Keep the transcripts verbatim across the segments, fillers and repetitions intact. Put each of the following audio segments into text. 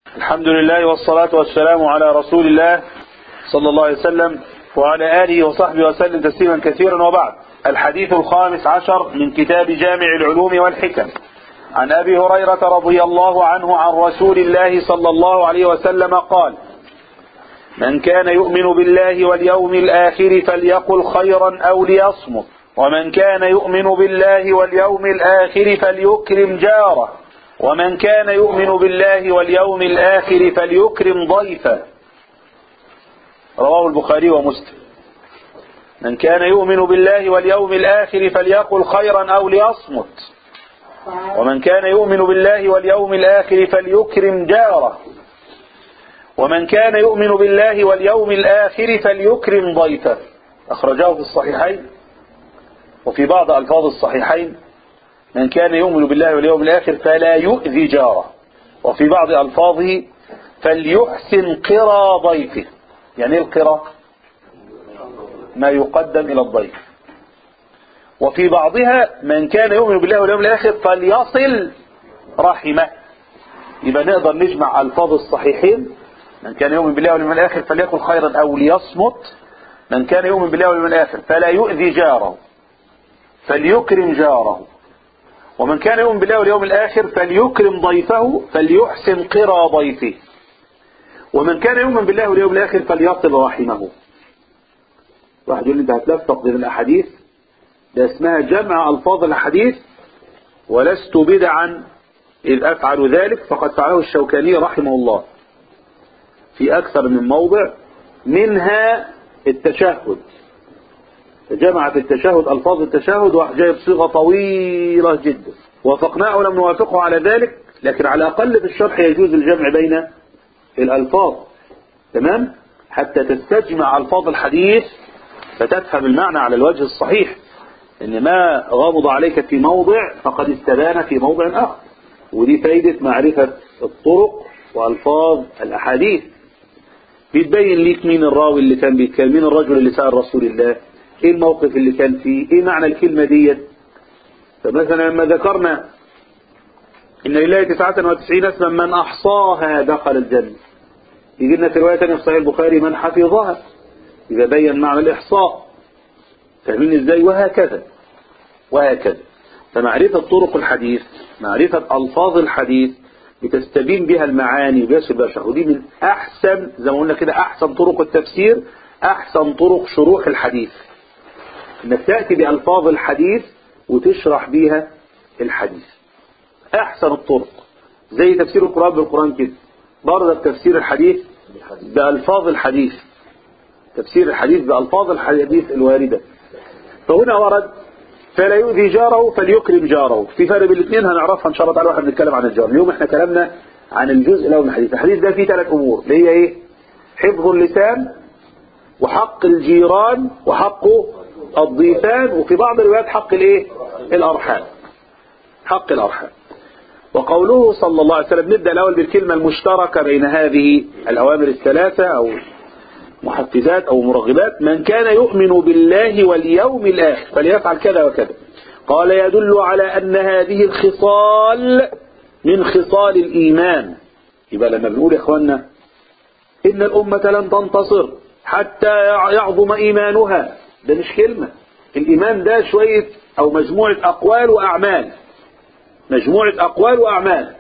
الحمد لله والصلاة والسلام على رسول الله صلى الله عليه وسلم وعلى آله وصحبه وسلم تسليما كثيرا. وبعد، الحديث الخامس عشر من كتاب جامع العلوم والحكم عن أبي هريرة رضي الله عنه عن رسول الله صلى الله عليه وسلم قال: من كان يؤمن بالله واليوم الآخر فليقل خيرا أو ليصمت، ومن كان يؤمن بالله واليوم الآخر فليكرم جاره، ومن كان يؤمن بالله واليوم الآخر فليكرم ضيفه. رواه البخاري ومسلم. من كان يؤمن بالله واليوم الآخر فليقل خيرا أو ليصمت، ومن كان يؤمن بالله واليوم الآخر فليكرم جاره، ومن كان يؤمن بالله واليوم الآخر فليكرم ضيفه. أخرجاه في الصحيحين، وفي بعض ألفاظ الصحيحين: من كان يؤمن بالله واليوم الآخر فلا يؤذي جاره، وفي بعض ألفاظه: فليحسن قرى ضيفه. يعني ايه القرى؟ ما يقدم إلى الضيف. وفي بعضها: من كان يؤمن بالله واليوم الآخر فليصل رحمه. يبقى نقدر نجمع ألفاظ الصحيحين: من كان يؤمن بالله واليوم الآخر فليقل خيرا أو ليصمت، من كان يؤمن بالله واليوم الآخر فلا يؤذي جاره فليكرم جاره، ومن كان يؤمن بالله واليوم الآخر فليكرم ضيفه فليحسن قرى ضيفه، ومن كان يؤمن بالله واليوم الآخر فليصل رحمه. واحد يقول لي انت هتلفق بين الأحاديث، ده اسمها جمع ألفاظ الحديث، ولست بدعا إذ أفعل ذلك، فقد فعله الشوكاني رحمه الله في أكثر من موضع، منها التشهد. فجمع في التشهد ألفاظ التشهد، وجايب صيغة طويلة جدا، وافقناه ولم نوافقه على ذلك، لكن على الأقل في الشرح يجوز الجمع بين الألفاظ، تمام، حتى تستجمع ألفاظ الحديث فتفهم المعنى على الوجه الصحيح. إن ما غامض عليك في موضع فقد استبان في موضع آخر، ودي فايدة معرفة الطرق وألفاظ الأحاديث. بيتبين ليك مين الراوي اللي كان بيتكلم، مين الرجل اللي سأل رسول الله، ايه الموقف اللي كان فيه، ايه معنى الكلمة ديت. فمثلا لما ذكرنا ان لله تسعة وتسعين اسما من احصاها دخل الجنة، يجي لنا في رواية ثانية في صحيح البخاري من حفظها، إذا بين معنى الإحصاء. فاهمين ازاي؟ وهكذا وهكذا. فمعرفة طرق الحديث، معرفة ألفاظ الحديث، بتستبين بها المعاني وبيصل بها الشرح، ودي من أحسن، زي ما قلنا كده، أحسن طرق التفسير، أحسن طرق شروح الحديث، إنك تأتي بألفاظ الحديث وتشرح بيها الحديث. أحسن الطرق زي تفسير القرآن بالقرآن كده، برضه تفسير الحديث بألفاظ الحديث، تفسير الحديث بألفاظ الحديث الواردة. فهنا ورد: فلا يؤذي جاره فليكرم جاره. في فرق بين الاثنين هنعرفها ان شاء الله تعالى واحنا بنتكلم عن الجار. اليوم احنا كلامنا عن الجزء الاول من الحديث. الحديث ده فيه ثلاث امور، اللي هي ايه؟ حفظ اللسان، وحق الجيران، وحق الضيفان، وفي بعض الروايات حق الايه؟ الارحام. حق الارحام. وقوله صلى الله عليه وسلم، نبدأ الاول بالكلمة المشتركة بين هذه الاوامر الثلاثة او محفزات او مرغبات: من كان يؤمن بالله واليوم الاخر فليفعل كذا وكذا. قال: يدل على ان هذه الخصال من خصال الايمان. يبقى لما بنقول يا اخوانا ان الامة لن تنتصر حتى يعظم ايمانها، ده مش كلمة. الايمان ده شوية او مجموعة اقوال واعمال، مجموعة اقوال واعمال.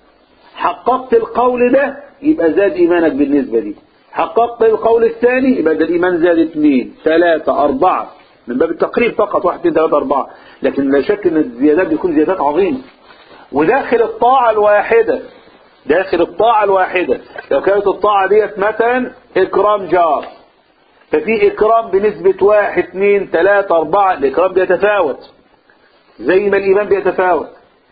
حققت القول ده يبقى زاد ايمانك بالنسبة دي، حققت القول الثاني يبقى ده الإيمان زاد اثنين ثلاثة أربعة، من باب التقريب فقط، واحد اثنين ثلاثة أربعة. لكن لا شك أن الزيادات بيكون زيادات عظيمة. وداخل الطاعة الواحدة، داخل الطاعة الواحدة، لو كانت الطاعة ديت مثلا إكرام جار، ففي إكرام بنسبة واحد اثنين ثلاثة أربعة، الإكرام بيتفاوت زي ما الإيمان بيتفاوت.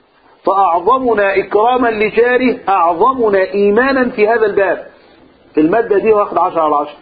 فأعظمنا إكراما لجاره أعظمنا إيمانا في هذا الباب. في المادة دي واخد عشرة على عشرة.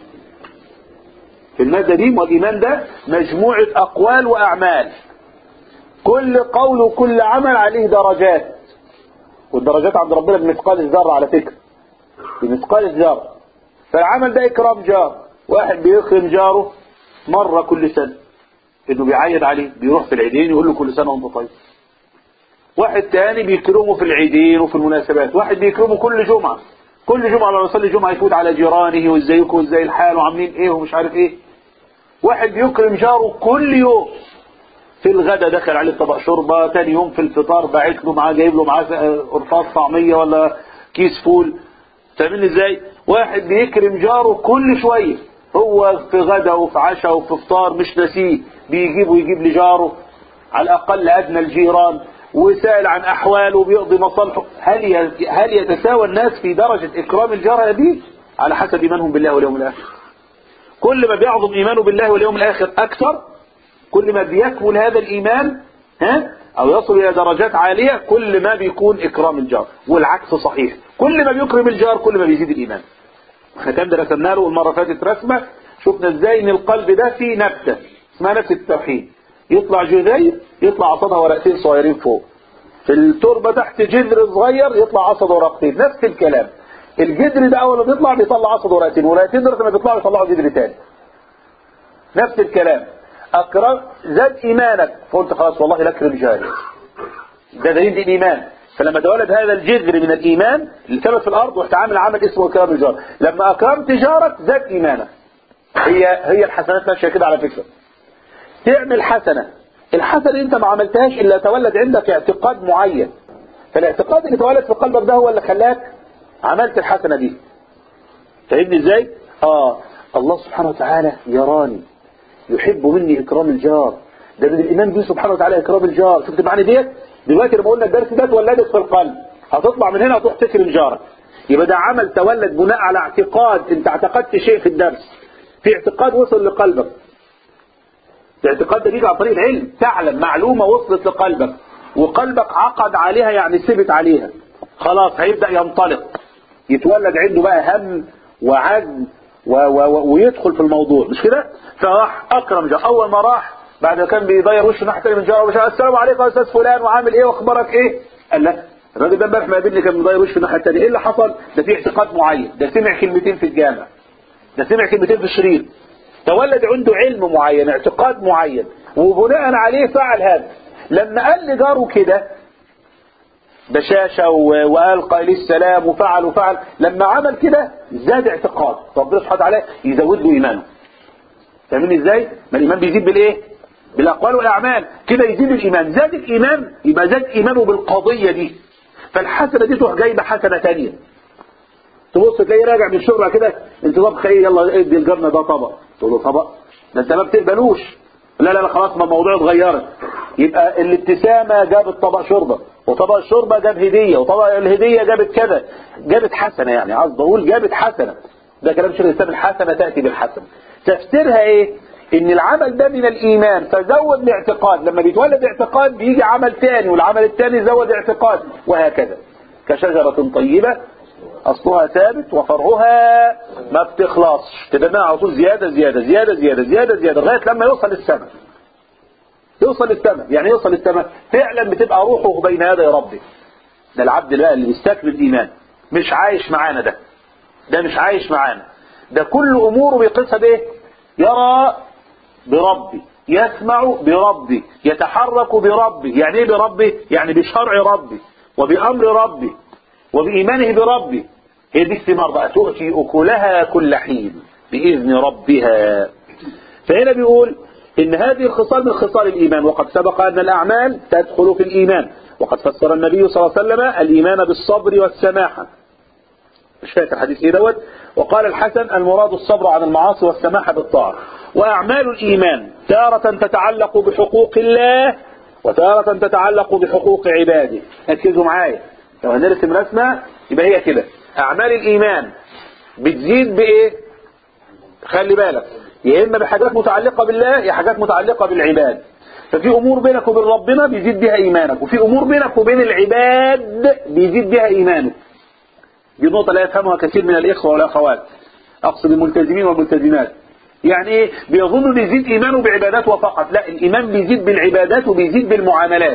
في المادة دي والإيمان ده مجموعة أقوال وأعمال، كل قول وكل عمل عليه درجات، والدرجات عند ربنا بمثقال الذرة على فكرة، بمثقال الذرة. فالعمل ده إكرام جار، واحد بيكرم جاره مرة كل سنة، إنه بيعيد عليه، بيروح في العيدين يقول له كل سنة وأنت طيب. واحد تاني بيكرمه في العيدين وفي المناسبات، واحد بيكرمه كل جمعة، كل جمعة لما يصلي جمعة يفوت على جيرانه وازيكم وازاي الحال وعاملين ايه ومش عارف ايه. واحد بيكرم جاره كل يوم، في الغدا دخل عليه طبق شوربه، تاني يوم في الفطار باعت له معاه جايب له معاه قرفاص طعميه ولا كيس فول. فاهمين ازاي؟ واحد بيكرم جاره كل شويه، هو في غدا وفي عشاء وفي فطار مش ناسيه، بيجيب ويجيب لجاره على الاقل ادنى الجيران، وسائل عن احواله وبيقضي مصالحه. هل هل يتساوى الناس في درجه اكرام الجار دي؟ على حسب ايمانهم بالله واليوم الاخر. كل ما بيعظم ايمانه بالله واليوم الاخر اكثر، كل ما بيكمل هذا الايمان ها او يصل الى درجات عاليه، كل ما بيكون اكرام الجار. والعكس صحيح، كل ما بيكرم الجار كل ما بيزيد الايمان. احنا كان درسنا له المره فاتت رسمه، شفنا ازاي ان القلب ده فيه نبته اسمها نبته التوحيد، يطلع جذير يطلع قصادها ورقتين صغيرين فوق، في التربه تحت جذر صغير يطلع قصد ورقتين. نفس الكلام، الجذر ده اول ما بيطلع بيطلع قصد ورقتين، ورقتين دول لما بيطلعوا يطلعوا جذر تاني. نفس الكلام، اكرم زاد ايمانك فقلت خلاص والله لاكرم جاري، ده دليل الايمان. فلما تولد هذا الجذر من الايمان اللي ثبت في الارض وتعامل عمل اسمه اكرام الجار، لما اكرمت جارك زاد ايمانك. هي هي الحسنات ماشيه كده على فكره. تعمل حسنه، الحسنه انت ما عملتهاش الا تولد عندك اعتقاد معين، فالاعتقاد اللي تولد في قلبك ده هو اللي خلاك عملت الحسنه دي. فاهمني ازاي؟ اه الله سبحانه وتعالى يراني، يحب مني اكرام الجار، ده من الايمان به سبحانه وتعالى اكرام الجار. شفت معنى ديت؟ دلوقتي لما قلنا الدرس ده اتولدت في القلب، هتطلع من هنا وتروح تكرم جارك، يبقى ده عمل تولد بناء على اعتقاد. انت اعتقدت شيء في الدرس، في اعتقاد وصل لقلبك، الاعتقاد ده بيجي عن طريق العلم، تعلم معلومه وصلت لقلبك وقلبك عقد عليها، يعني ثبت عليها، خلاص هيبدا ينطلق، يتولد عنده بقى هم وعزم و و و ويدخل في الموضوع، مش كده؟ فراح اكرم جار. اول ما راح بعد ما كان بيضير وشه ناحيه تاني من جاره، ومش السلام عليكم يا استاذ فلان وعامل ايه واخبارك ايه؟ قال لا الراجل ده امبارح ما قابلني كان مضير وشه ناحيه تاني، ايه اللي حصل؟ ده في اعتقاد معين، ده سمع كلمتين في الجامع، ده سمع كلمتين في الشريط، تولد عنده علم معين، اعتقاد معين، وبناء عليه فعل هذا. لما قال لجاره كده بشاشة وقال قائل السلام وفعل وفعل، لما عمل كده زاد اعتقاد، ربنا سبحانه وتعالى يزود له ايمانه. فاهمين ازاي؟ ما الايمان بيزيد بالايه؟ بالاقوال والاعمال، كده يزيد الايمان. زاد الايمان يبقى زاد ايمانه بالقضية دي، فالحسنة دي تروح جايبه حسنة ثانيه. تبص تلاقيه راجع من الشغل كده، انت طبخ ايه؟ يلا ادي الجرنه ده طبق، تقول له طبق؟ ده انت ما بتقبلوش. لا لا لا خلاص، ما الموضوع اتغيرت. يبقى الابتسامه جابت طبق شوربه، وطبق الشوربه جاب هديه، وطبق الهديه جابت كذا، جابت حسنه، يعني قصدي اقول جابت حسنه. ده كلام شيخ الاسلام، الحسنه تاتي بالحسنه. تفسيرها ايه؟ ان العمل ده من الايمان فزود الاعتقاد، لما بيتولد اعتقاد بيجي عمل ثاني، والعمل الثاني زود اعتقاد، وهكذا. كشجره طيبه اصلها ثابت وفرعها ما بتخلصش، تبقى على طول زياده زياده زياده زياده زياده زياده لغايه لما يوصل للسماء. يوصل للسماء، يعني يوصل للسماء فعلا بتبقى روحه بين يدي ربه. ده العبد بقى اللي بيستكمل الايمان، مش عايش معانا، ده ده مش عايش معانا، ده كل اموره بيقيسها بايه؟ يرى بربي، يسمع بربي، يتحرك بربي. يعني ايه بربي؟ يعني بشرع ربي وبامر ربي وبإيمانه بربي. هي دي الثمار بقى، تؤتي أكلها كل حين بإذن ربها. فهنا بيقول إن هذه الخصال من خصال الإيمان، وقد سبق أن الأعمال تدخل في الإيمان، وقد فسر النبي صلى الله عليه وسلم الإيمان بالصبر والسماحة. مش فاكر حديث إيه دوت. وقال الحسن المراد الصبر عن المعاصي والسماحة بالطاعة. وأعمال الإيمان تارة تتعلق بحقوق الله وتارة تتعلق بحقوق عباده. ركزوا معايا، لو هنرسم رسمة يبقى هي كده. أعمال الإيمان بتزيد بإيه؟ خلي بالك، يا إما بحاجات متعلقة بالله يا حاجات متعلقة بالعباد. ففي أمور بينك وبين ربنا بيزيد بها إيمانك، وفي أمور بينك وبين العباد بيزيد بها إيمانك. دي نقطة لا يفهمها كثير من الإخوة والأخوات، أقصد الملتزمين والملتزمات. يعني إيه؟ بيظن بيزيد إيمانه بعباداته فقط. لا، الإيمان بيزيد بالعبادات وبيزيد بالمعاملات،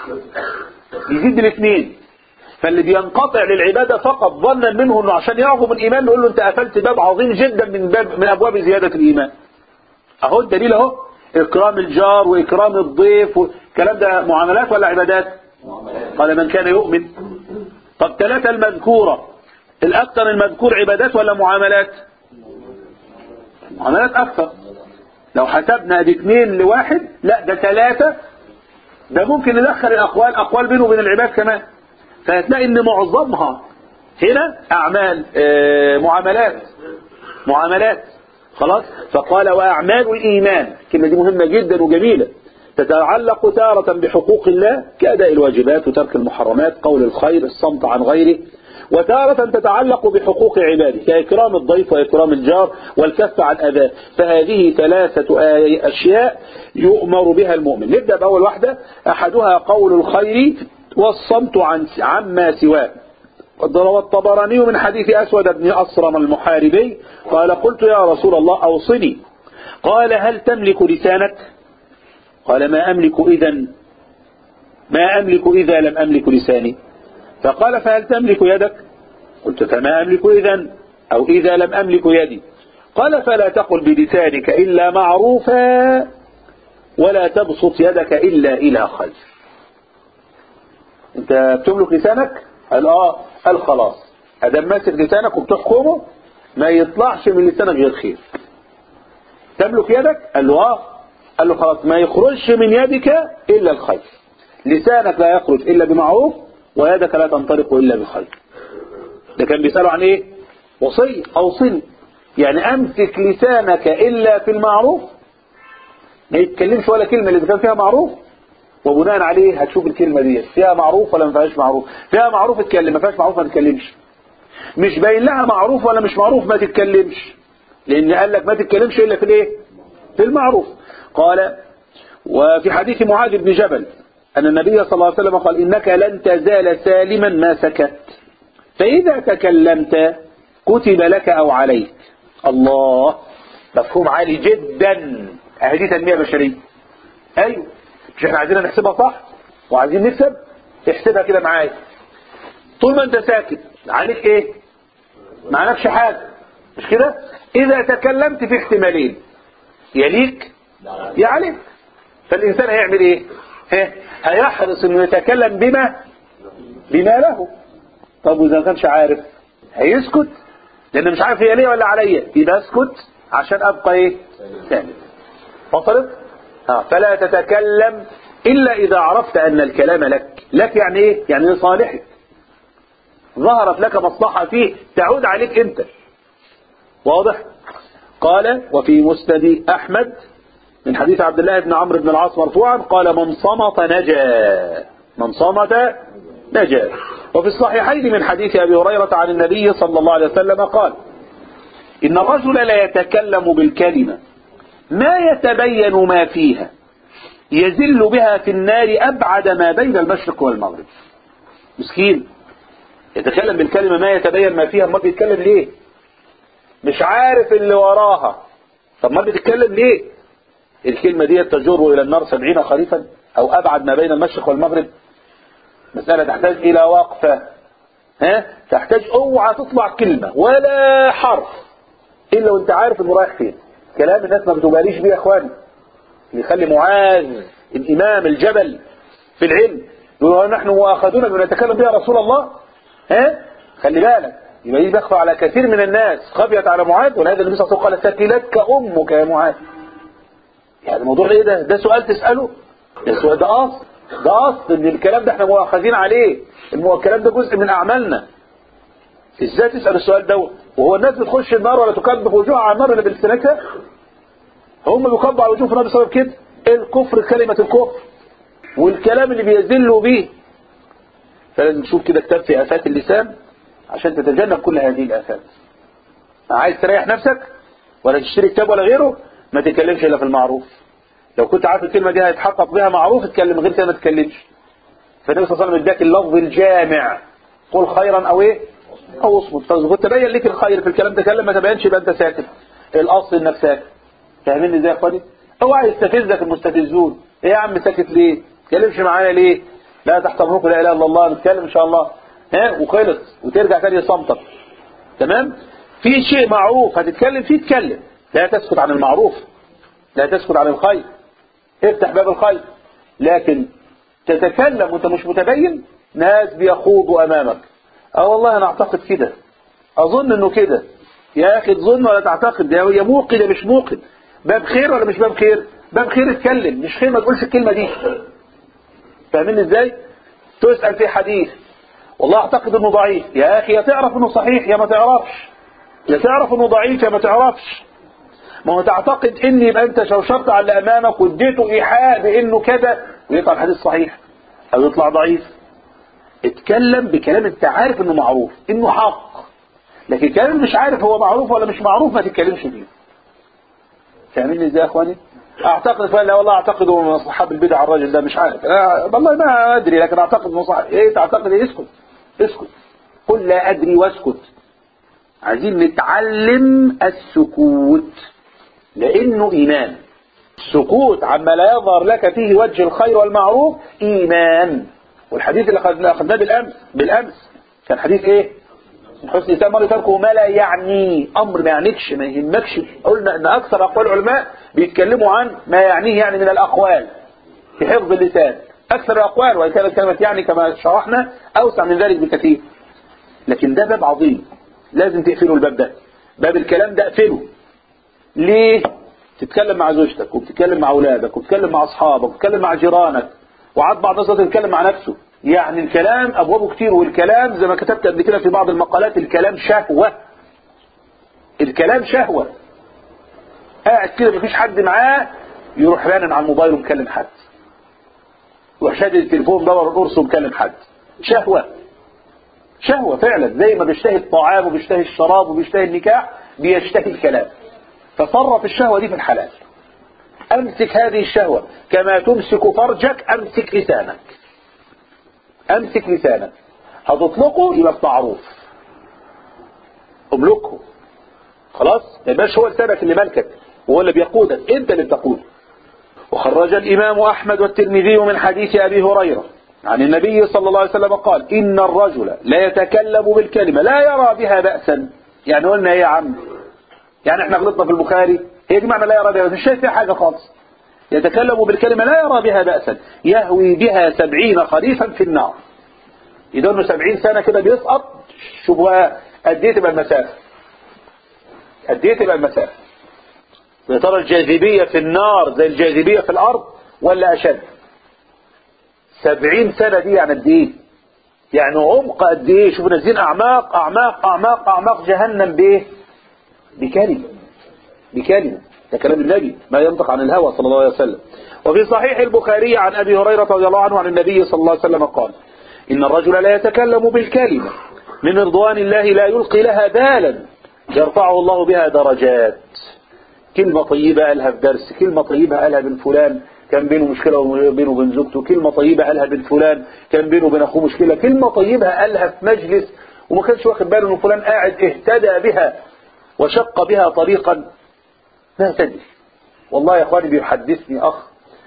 بيزيد بالاثنين. فاللي بينقطع للعبادة فقط ظنا منه انه عشان يعظم الايمان نقول له انت قفلت باب عظيم جدا من باب من ابواب زيادة الايمان. اهو الدليل اهو، اكرام الجار واكرام الضيف والكلام ده معاملات ولا عبادات؟ قال من كان يؤمن. طب ثلاثة المذكورة الأكثر المذكور عبادات ولا معاملات؟ معاملات أكثر. لو حسبنا دي اثنين لواحد، لا ده ثلاثة، ده ممكن ندخل الأقوال أقوال بينه وبين العباد كمان. فهتلاقي إن معظمها هنا أعمال آه معاملات معاملات خلاص. فقال وأعمال الإيمان، الكلمة دي مهمة جدا وجميلة، تتعلق تارة بحقوق الله كأداء الواجبات وترك المحرمات، قول الخير، الصمت عن غيره، وتارة تتعلق بحقوق عباده كإكرام الضيف وإكرام الجار والكف عن أذاه. فهذه ثلاثة أشياء يؤمر بها المؤمن. نبدأ بأول واحدة، أحدها قول الخير والصمت عن عما سواه. روى الطبراني من حديث أسود بن أصرم المحاربي قال قلت يا رسول الله أوصني، قال هل تملك لسانك؟ قال ما أملك إذن ما أملك إذا لم أملك لساني. فقال فهل تملك يدك؟ قلت فما أملك إذن أو إذا لم أملك يدي. قال فلا تقل بلسانك إلا معروفا ولا تبسط يدك إلا إلى خير. أنت بتملك لسانك؟ قال آه. قال خلاص أدام ماسك لسانك وبتحكمه ما يطلعش من لسانك غير خير. تملك يدك؟ قال له آه. قال له خلاص ما يخرجش من يدك إلا الخير. لسانك لا يخرج إلا بمعروف ويدك لا تنطلق إلا بخير. ده كان بيسأله عن إيه؟ وصية أوصني، يعني أمسك لسانك إلا في المعروف، ما يتكلمش ولا كلمة اللي كان فيها معروف، وبناء عليه هتشوف الكلمة دي فيها معروف ولا ما فيهاش معروف. فيها معروف اتكلم، ما فيهاش معروف ما تتكلمش. مش باين لها معروف ولا مش معروف ما تتكلمش، لأن قال لك ما تتكلمش إلا في الإيه؟ في المعروف. قال وفي حديث معاذ بن جبل أن النبي صلى الله عليه وسلم قال إنك لن تزال سالما ما سكت، فإذا تكلمت كتب لك أو عليك. الله، مفهوم عالي جدا. هذه تنمية بشرية. أيوه، مش احنا عايزين نحسبها صح وعايزين نكسب؟ احسبها كده معايا. طول ما انت ساكت عليك ايه؟ ما عليكش حاجة، مش كده؟ إذا تكلمت في احتمالين، يليك يا عليك. فالإنسان هيعمل ايه؟ هيحرص انه يتكلم بما بما له. طب وإذا ما كانش عارف هيسكت، لأنه مش عارف هي ليه ولا عليا، يبقى اسكت عشان أبقى ايه؟ ثابت. وصلت؟ ها. فلا تتكلم إلا إذا عرفت أن الكلام لك. لك يعني ايه؟ يعني لصالحك، ظهرت لك مصلحة فيه تعود عليك أنت. واضح؟ قال وفي مسند أحمد من حديث عبد الله بن عمرو بن العاص مرفوعا قال من صمت نجا، من صمت نجا. وفي الصحيحين من حديث أبي هريرة عن النبي صلى الله عليه وسلم قال إن الرجل لا يتكلم بالكلمة ما يتبين ما فيها يزل بها في النار أبعد ما بين المشرق والمغرب. مسكين يتكلم بالكلمة ما يتبين ما فيها، ما بيتكلم ليه؟ مش عارف اللي وراها، طب ما بتتكلم ليه؟ الكلمة دي تجر إلى النار سبعين خريفا أو أبعد ما بين المشرق والمغرب. مسألة تحتاج إلى وقفة، ها؟ تحتاج اوعى تطلع كلمة ولا حرف إلا وانت عارف انه رايح فين. كلام الناس ما بتباليش بيه يا اخواني. اللي يخلي معاذ الإمام الجبل في العلم يقول نحن مؤاخذون بما نتكلم بها رسول الله، ها؟ خلي بالك، يبقى دي بخفى على كثير من الناس، خفيت على معاذ، ولهذا النبي صلى الله عليه وسلم قال ثكلتك أمك يا معاذ. يعني الموضوع ايه ده؟ ده سؤال تسأله؟ ده سؤال، ده أصل، ده أصل ان الكلام ده احنا مؤاخذين عليه، الكلام ده جزء من أعمالنا. ازاي تسأل السؤال ده وهو الناس بتخش النار ولا تكب وجوهها على النار اللي بلسانتها؟ هم بيكبوا على وجوه في النار بسبب كده. الكفر، كلمة الكفر والكلام اللي بيذلوا به. فلازم تشوف كده كتاب في آفات اللسان عشان تتجنب كل هذه الآفات. عايز تريح نفسك ولا تشتري كتاب ولا غيره؟ ما تتكلمش إلا في المعروف. لو كنت عارف الكلمة دي هيتحقق بها معروف اتكلم، غير كده ما تتكلمش. فالنبي صلى الله عليه وسلم اداك اللفظ الجامع، قل خيرا او ايه او اصمت. فكنت تبين لك الخير في الكلام، تكلم، ما تبينش يبقى انت ساكت. الاصل انك ساكت. فاهمين ازاي يا اخواني؟ اوعى يستفزك المستفزون. ايه يا عم ساكت ليه؟ ما تتكلمش معايا ليه؟ لا تحت امرك لا اله الا الله، نتكلم ان شاء الله، ها؟ وخلص وترجع تاني صمتك. تمام؟ في شيء معروف هتتكلم فيه اتكلم، لا تسكت عن المعروف، لا تسكت عن الخير، افتح باب الخير. لكن تتكلم وانت مش متبين، ناس بيخوضوا امامك. اه والله انا اعتقد كده، اظن انه كده. يا اخي تظن ولا تعتقد، يا موقن يا مش موقن. باب خير ولا مش باب خير؟ باب خير اتكلم، مش خير ما تقولش الكلمة دي. فاهمين ازاي؟ تسأل في حديث والله اعتقد انه ضعيف، يا اخي يا تعرف انه صحيح يا ما تعرفش، يا تعرف انه ضعيف يا ما تعرفش. ما هو تعتقد ان يبقى انت شوشرت على اللي امامك واديته ايحاء بانه كذا ويطلع الحديث صحيح او يطلع ضعيف. اتكلم بكلام انت عارف انه معروف انه حق، لكن كلام مش عارف هو معروف ولا مش معروف ما تتكلمش فيه. فاهمين ازاي يا اخواني؟ اعتقد فلا لا والله اعتقد من اصحاب البدع الراجل ده مش عارف، والله ما ادري لكن اعتقد انه صح. ايه تعتقد؟ ايه؟ اسكت اسكت، قل لا ادري واسكت. عايزين نتعلم السكوت لانه ايمان. السكوت عما لا يظهر لك فيه وجه الخير والمعروف ايمان. والحديث اللي اخذناه بالامس بالامس كان حديث ايه؟ حسن الإسلام مرة تركه ما لا يعني، أمر ما يعنيكش ما يهمكش. قلنا أن أكثر أقوال العلماء بيتكلموا عن ما يعنيه يعني من الأقوال في حفظ اللسان. أكثر الأقوال، وإن كانت كلمة يعني كما شرحنا أوسع من ذلك بكثير. لكن ده باب عظيم لازم تقفله. الباب ده باب الكلام ده اقفله. ليه؟ تتكلم مع زوجتك وبتتكلم مع أولادك وبتتكلم مع أصحابك وبتتكلم مع جيرانك، وعاد بعض الناس تتكلم مع نفسه. يعني الكلام أبوابه كتير، والكلام زي ما كتبت قبل كده في بعض المقالات الكلام شهوة. الكلام شهوة. قاعد كده مفيش حد معاه يروح رانن على الموبايل ومكلم حد، يروح شادد التليفون دور القرص ومكلم حد. شهوة شهوة فعلا، زي ما بيشتهي الطعام وبيشتهي الشراب وبيشتهي النكاح بيشتهي الكلام. فصرف الشهوة دي في الحلال. أمسك هذه الشهوة كما تمسك فرجك، أمسك لسانك. أمسك لسانك، هتطلقه يبقى معروف، املكه خلاص. ما يبقاش هو لسانك اللي ملكك وهو اللي بيقودك، انت اللي بتقوده. وخرج الإمام أحمد والترمذي من حديث أبي هريرة عن النبي صلى الله عليه وسلم قال إن الرجل لا يتكلم بالكلمة لا يرى بها بأسا. يعني قلنا ايه يا عم؟ يعني احنا غلطنا في البخاري، هي دي معنى لا يرى بها، مش شايف فيها حاجة خالص. يتكلم بالكلمة لا يرى بها بأسا يهوي بها سبعين خريفا في النار. يدونه سبعين سنة كده بيسقط. شوفوا قد ايه تبقى المسافة، قد ايه تبقى المسافة. يا ترى الجاذبية في النار زي الجاذبية في الأرض ولا أشد؟ سبعين سنة دي يعني قد ايه؟ يعني عمق قد ايه؟ شوفوا نازلين أعماق أعماق أعماق أعماق جهنم بإيه؟ بكلمة بكلمة. ده كلام النبي ما ينطق عن الهوى صلى الله عليه وسلم. وفي صحيح البخاري عن أبي هريرة رضي الله عنه عن النبي صلى الله عليه وسلم قال إن الرجل لا يتكلم بالكلمة من رضوان الله لا يلقي لها بالا يرفعه الله بها درجات. كلمة طيبة قالها في درس، كلمة طيبة قالها بين فلان كان بينه مشكلة بينه وبين زوجته، كلمة طيبة قالها بين فلان كان بينه وبين أخوه مشكلة، كلمة طيبة قالها في مجلس وما كانش واخد باله إن فلان قاعد اهتدى بها وشق بها طريقا لا تدري. والله يا اخواني بيحدثني اخ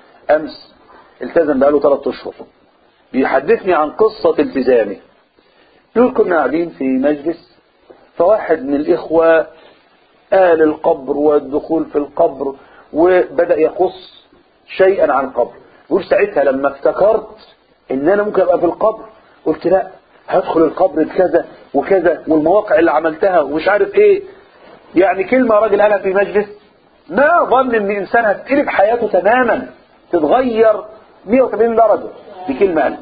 امس التزم بقاله ثلاث اشهر، بيحدثني عن قصة التزامه. يقول كنا قاعدين في مجلس فواحد من الاخوة قال القبر والدخول في القبر وبدأ يقص شيئا عن القبر. يقول ساعتها لما افتكرت ان انا ممكن ابقى في القبر قلت لا هدخل القبر بكذا وكذا والمواقع اللي عملتها ومش عارف ايه. يعني كلمة راجل قالها في مجلس ما ظن ان انسان هتقلب حياته تماما تتغير مية وثمانين درجة بكلمة قالها.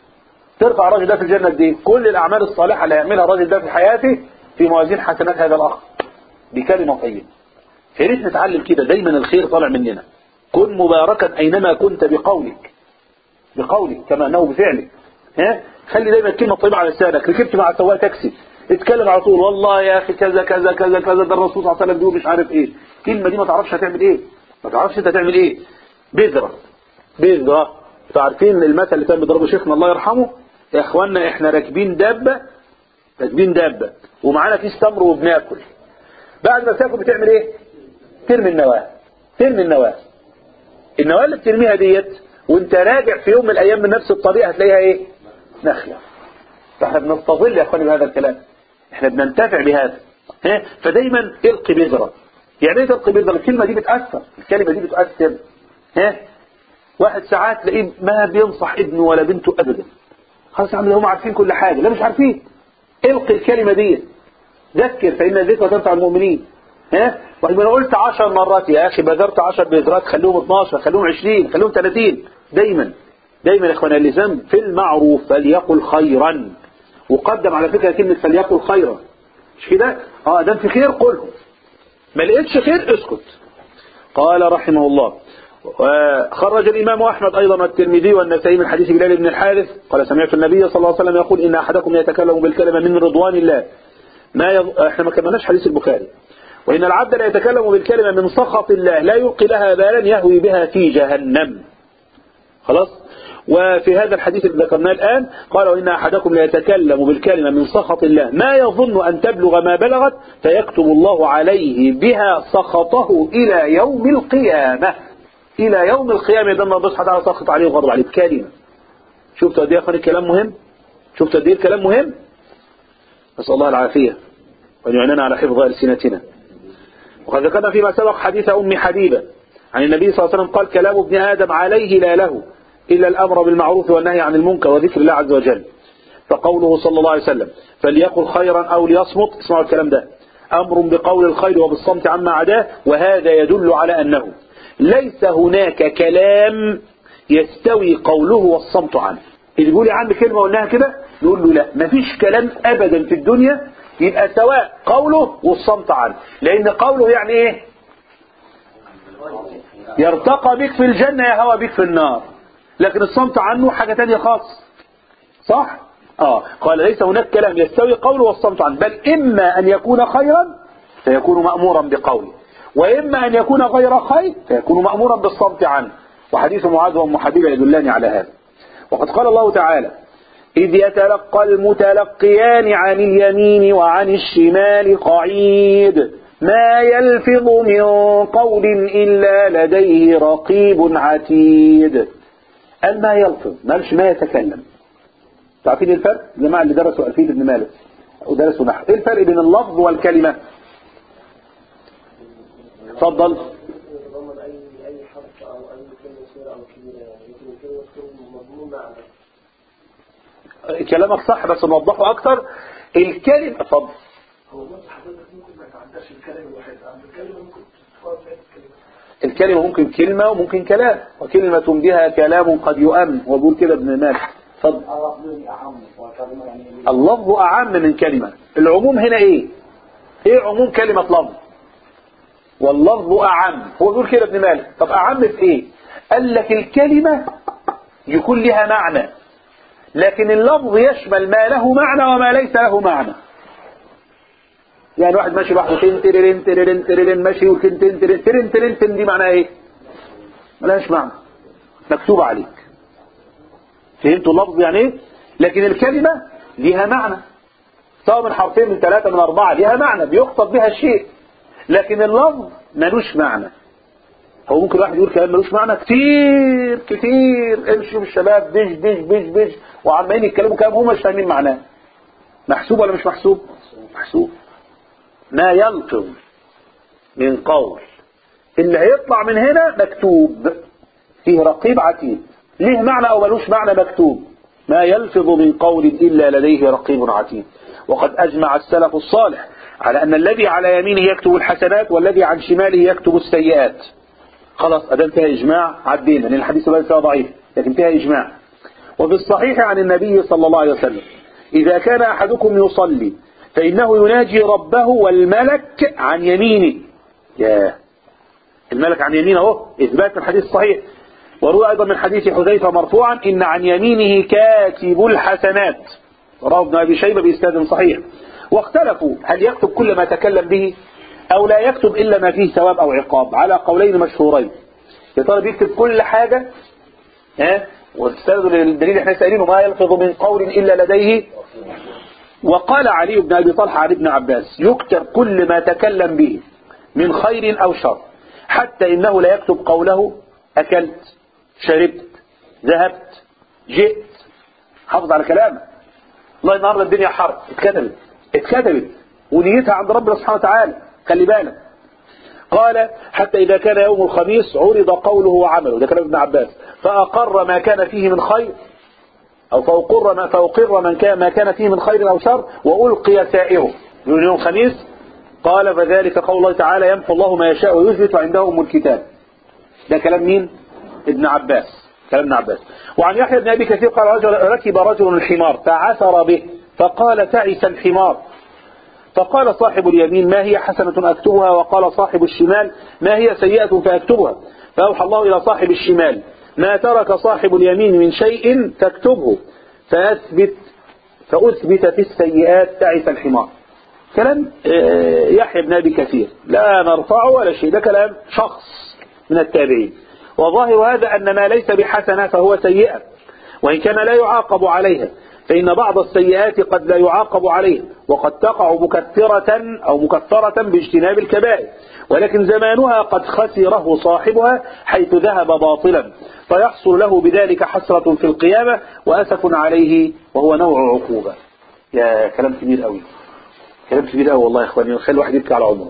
ترفع الراجل ده في الجنة دي كل الاعمال الصالحة اللي هيعملها الراجل ده في حياته في موازين حسنات هذا الاخ بكلمة طيبة. فريت نتعلم كده دايما الخير طالع مننا. كن مباركا اينما كنت بقولك بقولك كما انه بفعلك. ها خلي دايما الكلمة طيبة على لسانك. ركبت مع سواق تاكسي اتكلم على طول والله يا اخي كذا كذا كذا كذا ده الرسول صلى الله عليه وسلم بيقول مش عارف ايه. الكلمة دي ما تعرفش هتعمل ايه، ما تعرفش انت هتعمل ايه. بذرة بذرة. عارفين المثل اللي كان بيضربه شيخنا الله يرحمه؟ يا اخوانا احنا راكبين دابة راكبين دابة ومعانا كيس تمر وبناكل. بعد ما تاكل بتعمل ايه؟ ترمي النواة. ترمي النواة النواة اللي بترميها ديت وانت راجع في يوم من الايام من نفس الطريقة هتلاقيها ايه؟ نخلة. فاحنا بنستظل يا اخواني بهذا الكلام، احنا بننتفع بهذا. ها فدايما القي بذرة. يعني ايه تلقي بذرة؟ الكلمة دي بتأثر، الكلمة دي بتؤثر. ها واحد ساعات تلاقيه ما بينصح ابنه ولا بنته ابدا. خلاص يا عم هم عارفين كل حاجة. لا مش عارفين. القي الكلمة دي ذكر فإن الذكر تنفع المؤمنين. ها واحد انا قلت عشر مرات يا اخي بذرت عشر بذرات خلوهم اثناشر خلوهم عشرين خلوهم ثلاثين. دايما دايما يا اخوانا اللزام في المعروف فليقل خيرا. وقدم على فكره كلمه فليقل خيرا مش كده؟ اه دام في خير قله ما لقيتش خير اسكت. قال رحمه الله خرج الإمام أحمد أيضا والترمذي والنسائي من حديث بلال بن الحارث قال سمعت النبي صلى الله عليه وسلم يقول إن أحدكم يتكلم بالكلمة من رضوان الله ما يض... احنا ما كملناش حديث البخاري. وإن العبد لا يتكلم بالكلمة من سخط الله لا يلقي لها بالا يهوي بها في جهنم. خلاص. وفي هذا الحديث الذي ذكرناه الآن قال وإن أحدكم لا يتكلم بالكلمة من سخط الله ما يظن أن تبلغ ما بلغت فيكتب الله عليه بها سخطه إلى يوم القيامة. إلى يوم القيامة ده الله سبحانه وتعالى سخط عليه وغضب عليه بكلمة. شفتوا قد ايه يا اخواني الكلام مهم؟ شفتوا قد ايه الكلام مهم؟ نسأل الله العافية وأن يعيننا على حفظ ألسنتنا. وقد ذكرنا فيما سبق حديث أم حبيبة عن النبي صلى الله عليه وسلم قال كلام ابن آدم عليه لا له إلا الأمر بالمعروف والنهي عن المنكر وذكر الله عز وجل. فقوله صلى الله عليه وسلم فليقل خيرا أو ليصمت اسمعوا الكلام ده أمر بقول الخير وبالصمت عما عداه. وهذا يدل على أنه ليس هناك كلام يستوي قوله والصمت عنه. اللي يقول يا عم كلمة قلناها كده نقول له لا مفيش كلام أبدا في الدنيا يبقى سواء قوله والصمت عنه. لأن قوله يعني إيه؟ يرتقى بك في الجنة يهوى بك في النار. لكن الصمت عنه حاجة تانية خاص صح؟ آه قال ليس هناك كلام يستوي قوله والصمت عنه بل إما أن يكون خيرا فيكون مأمورا بقوله وإما أن يكون غير خير فيكون مأمورا بالصمت عنه. وحديث معاذ وأم حبيبة يدلان على هذا. وقد قال الله تعالى إذ يتلقى المتلقيان عن اليمين وعن الشمال قعيد ما يلفظ من قول إلا لديه رقيب عتيد. قال ما يلفظ مالش ما يتكلم. تعرفين الفرق؟ جماعة اللي درسوا ألفية ابن مالك ودرسوا نحو إيه الفرق بين اللفظ والكلمة؟ تفضل. كلامك صح بس نوضحه اكتر. الكلمة اتفضل. هو بص حضرتك ممكن ما يتعداش الكلمة الواحدة الكلمة ممكن تتفاوت في الكلمة. الكلمة ممكن كلمة وممكن كلام وكلمة بها كلام قد يؤم وبقول كده ابن مالك. اتفضل. اللفظ أعم من كلمة. العموم هنا ايه؟ ايه عموم كلمة لفظ؟ واللفظ أعم. هو بيقول كده ابن مالك. طب أعم في ايه؟ قال لك الكلمة يكون لها معنى لكن اللفظ يشمل ما له معنى وما ليس له معنى. يعني واحد ماشي لوحده تن ترين ترين ترين ماشي وتن تن ترين ترين ترين تن دي معناها ايه؟ ملهاش معنى مكتوب عليك. فهمتوا اللفظ يعني ايه؟ لكن الكلمة لها معنى سواء من حرفين من ثلاثة من أربعة لها معنى بيخطب بها الشيء. لكن اللفظ ملوش معنى. هو ممكن واحد يقول كلام ملوش معنى كتير كتير امشوا بالشباب بيش بيش بيش بيش وعمالين يتكلموا كلام هم مش فاهمين معناه. محسوب ولا مش محسوب؟ محسوب. ما يلفظ من قول اللي هيطلع من هنا مكتوب فيه رقيب عتيد. ليه معنى او ملوش معنى مكتوب. ما يلفظ من قول إلا لديه رقيب عتيد. وقد أجمع السلف الصالح على أن الذي على يمينه يكتب الحسنات والذي عن شماله يكتب السيئات. خلاص أدام فيها إجماع عدينا لأن الحديث ليس ضعيف لكن فيها إجماع. وفي الصحيح عن النبي صلى الله عليه وسلم إذا كان أحدكم يصلي فإنه يناجي ربه والملك عن يمينه. يا الملك عن يمينه اهو إثبات من الحديث الصحيح. وروى أيضا من حديث حذيفة مرفوعا إن عن يمينه كاتب الحسنات رواه ابن أبي شيبة بإسناد صحيح. واختلفوا هل يكتب كل ما تكلم به أو لا يكتب إلا ما فيه ثواب أو عقاب على قولين مشهورين. يا ترى بيكتب كل حاجة ها واستندوا للدليل احنا سائلينه ما يلفظ من قول إلا لديه. وقال علي بن أبي طلحة عن ابن عباس يكتب كل ما تكلم به من خير أو شر حتى إنه لا يكتب قوله أكلت شربت ذهبت جئت. حافظ على كلامه. الله النهارده الدنيا حرب اتكتبت اتكتبت ونيتها عند ربنا سبحانه وتعالى خلي بالك. قال حتى إذا كان يوم الخميس عرض قوله وعمله ده كلام ابن عباس فأقر ما كان فيه من خير أو فأقر ما, فأقر من كان ما كان فيه من خير أو شر وألقي سائره. يقول يوم خميس. قال فذلك قول الله تعالى يمحو الله ما يشاء ويثبت وعنده أم الكتاب. ده كلام مين؟ ابن عباس، كلام ابن عباس. وعن يحيى بن أبي كثير قال رجل ركب رجل الحمار فعثر به فقال تعس الحمار. فقال صاحب اليمين ما هي حسنة أكتبها؟ وقال صاحب الشمال ما هي سيئة فأكتبها؟ فأوحى الله إلى صاحب الشمال ما ترك صاحب اليمين من شيء فاكتبه فأثبت فأثبت في السيئات تعس الحمار. كلام يحيى بن أبي كثير لا نرفعه ولا شيء، ده كلام شخص من التابعين. وظاهر هذا أن ما ليس بحسنة فهو سيئة، وإن كان لا يعاقب عليها، فإن بعض السيئات قد لا يعاقب عليها وقد تقع مكثرة أو مكثرة باجتناب الكبائر، ولكن زمانها قد خسره صاحبها حيث ذهب باطلا، فيحصل له بذلك حسرة في القيامة وأسف عليه وهو نوع عقوبة. يا كلام كبير قوي، كلام كبير قوي والله يا إخواني، يخلي الواحد يبكي على عمره.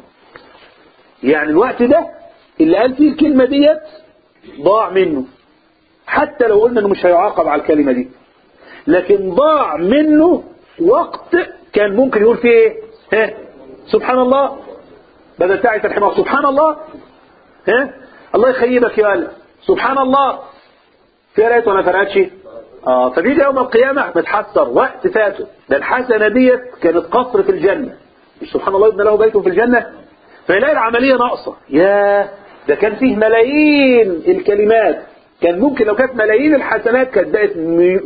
يعني الوقت ده اللي قال فيه الكلمة ديت ضاع منه، حتى لو قلنا انه مش هيعاقب على الكلمة دي، لكن ضاع منه وقت كان ممكن يقول فيه ايه؟ ها؟ سبحان الله، بدل تعس الحمار سبحان الله، ها؟ الله يخيبك يا ولد سبحان الله، فرقت ولا فرقتش؟ اه فبيجي يوم القيامة متحسر وقت فاته. ده الحسنة ديت كانت قصر في الجنة، مش سبحان الله يبنى له بيت في الجنة، فيلاقي العملية ناقصة. يا ده كان فيه ملايين الكلمات، كان ممكن لو كانت ملايين الحسنات كانت بقت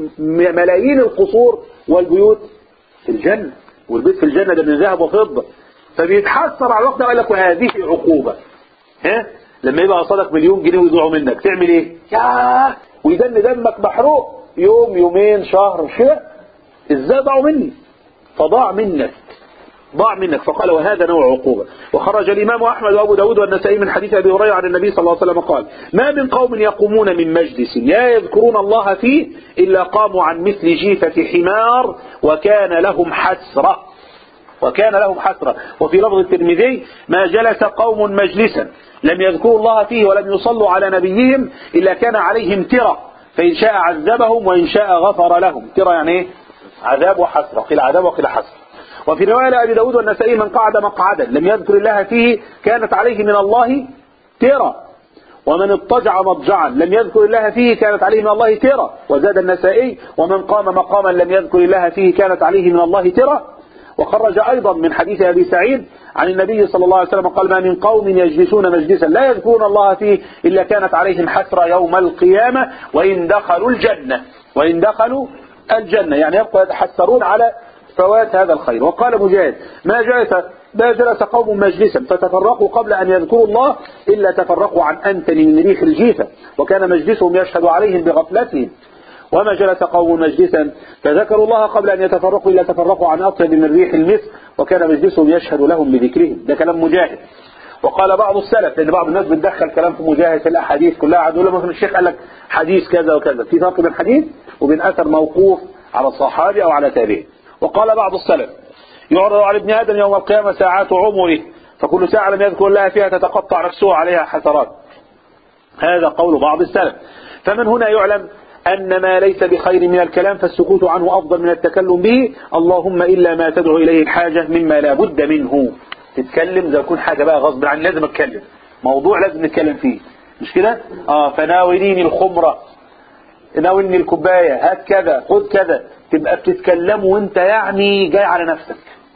ملايين القصور والبيوت في الجنة، والبيت في الجنة ده من ذهب وفضة. فبيتحسر على الوقت ده، قال لك وهذه عقوبة. ها لما يبقى قصادك مليون جنيه ويضيعوا منك تعمل ايه؟ يا ويدن دمك محروق يوم يومين شهر شهر، ازاي ضاعوا مني؟ فضاع منك، ضاع منك. فقال وهذا نوع عقوبة. وخرج الإمام أحمد وأبو داود والنسائي من حديث أبي هريرة عن النبي صلى الله عليه وسلم قال ما من قوم يقومون من مجلس لا يذكرون الله فيه إلا قاموا عن مثل جيفة حمار وكان لهم حسرة، وكان لهم حسرة. وفي لفظ الترمذي ما جلس قوم مجلسا لم يذكروا الله فيه ولم يصلوا على نبيهم إلا كان عليهم ترى، فإن شاء عذبهم وإن شاء غفر لهم. ترى يعني ايه؟ عذاب وحسرة، قيل عذاب وقيل حسرة. وفي رواية لأبي داود والنسائي من قعد مقعدا لم يذكر الله فيه كانت عليه من الله ترى، ومن اضطجع مضجعا لم يذكر الله فيه كانت عليه من الله ترى. وزاد النسائي ومن قام مقاما لم يذكر الله فيه كانت عليه من الله ترى. وخرج أيضا من حديث أبي سعيد عن النبي صلى الله عليه وسلم قال ما من قوم يجلسون مجلسا لا يذكرون الله فيه إلا كانت عليهم حسرة يوم القيامة وإن دخلوا الجنة، وإن دخلوا الجنة يعني يبقى يتحسرون على فوات هذا الخير. وقال مجاهد ما جلس ما جلس قوم مجلسا فتفرقوا قبل أن يذكروا الله إلا تفرقوا عن أنتن من ريح الجيفة وكان مجلسهم يشهد عليهم بغفلتهم. وما جلس قوم مجلسا فذكروا الله قبل أن يتفرقوا إلا تفرقوا عن أطيب من ريح المسك وكان مجلسهم يشهد لهم بذكرهم. ده كلام مجاهد. وقال بعض السلف، لأن بعض الناس بتدخل كلام في مجاهد في الأحاديث كلها، عاد يقول مثلا الشيخ قال لك حديث كذا وكذا، في فرق بين حديث وبين أثر موقوف على الصحابي أو على تابعين. وقال بعض السلف يعرض على ابن آدم يوم القيامة ساعات عمره فكل ساعة لم يذكر الله فيها تتقطع نفسه عليها حسرات. هذا قول بعض السلف. فمن هنا يعلم أن ما ليس بخير من الكلام فالسكوت عنه أفضل من التكلم به، اللهم إلا ما تدعو إليه الحاجة مما لا بد منه. تتكلم زي يكون حاجة بقى غصب عني لازم أتكلم، موضوع لازم نتكلم فيه، مش كده؟ آه فناوليني الخمرة، ناولني الكوباية، هات كذا، خد كذا، تبقى بتتكلم وانت يعني جاي على نفسك،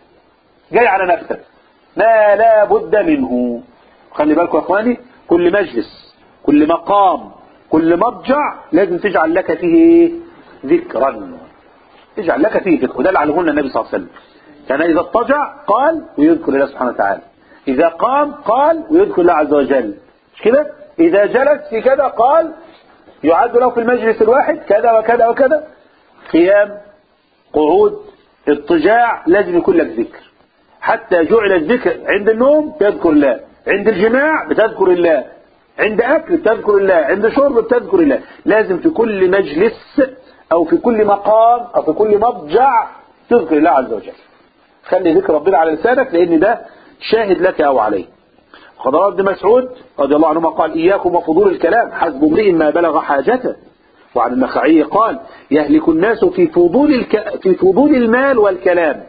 جاي على نفسك ما لا بد منه. خلي بالكم يا اخواني، كل مجلس كل مقام كل مضجع لازم تجعل لك فيه ذكرا، تجعل لك فيه ذكر. وده اللي علمه لنا النبي صلى الله عليه وسلم، كان إذا اضطجع قال ويذكر الله سبحانه وتعالى، إذا قام قال ويذكر الله عز وجل، مش كده؟ إذا جلس في كذا قال يعد له في المجلس الواحد كذا وكذا وكذا. قيام، قعود، اضطجاع، لازم يكون لك ذكر. حتى جعل الذكر عند النوم تذكر الله، عند الجماع بتذكر الله، عند أكل بتذكر الله، عند شرب بتذكر الله. لازم في كل مجلس أو في كل مقام أو في كل مضجع تذكر الله عز وجل. خلي ذكر ربنا على لسانك لأن ده شاهد لك أو عليه. قال ابن مسعود رضي الله عنه قال إياكم وفضول الكلام حسب امرئ ما بلغ حاجته. وعن النخعي قال يهلك الناس في فضول الك... في فضول المال والكلام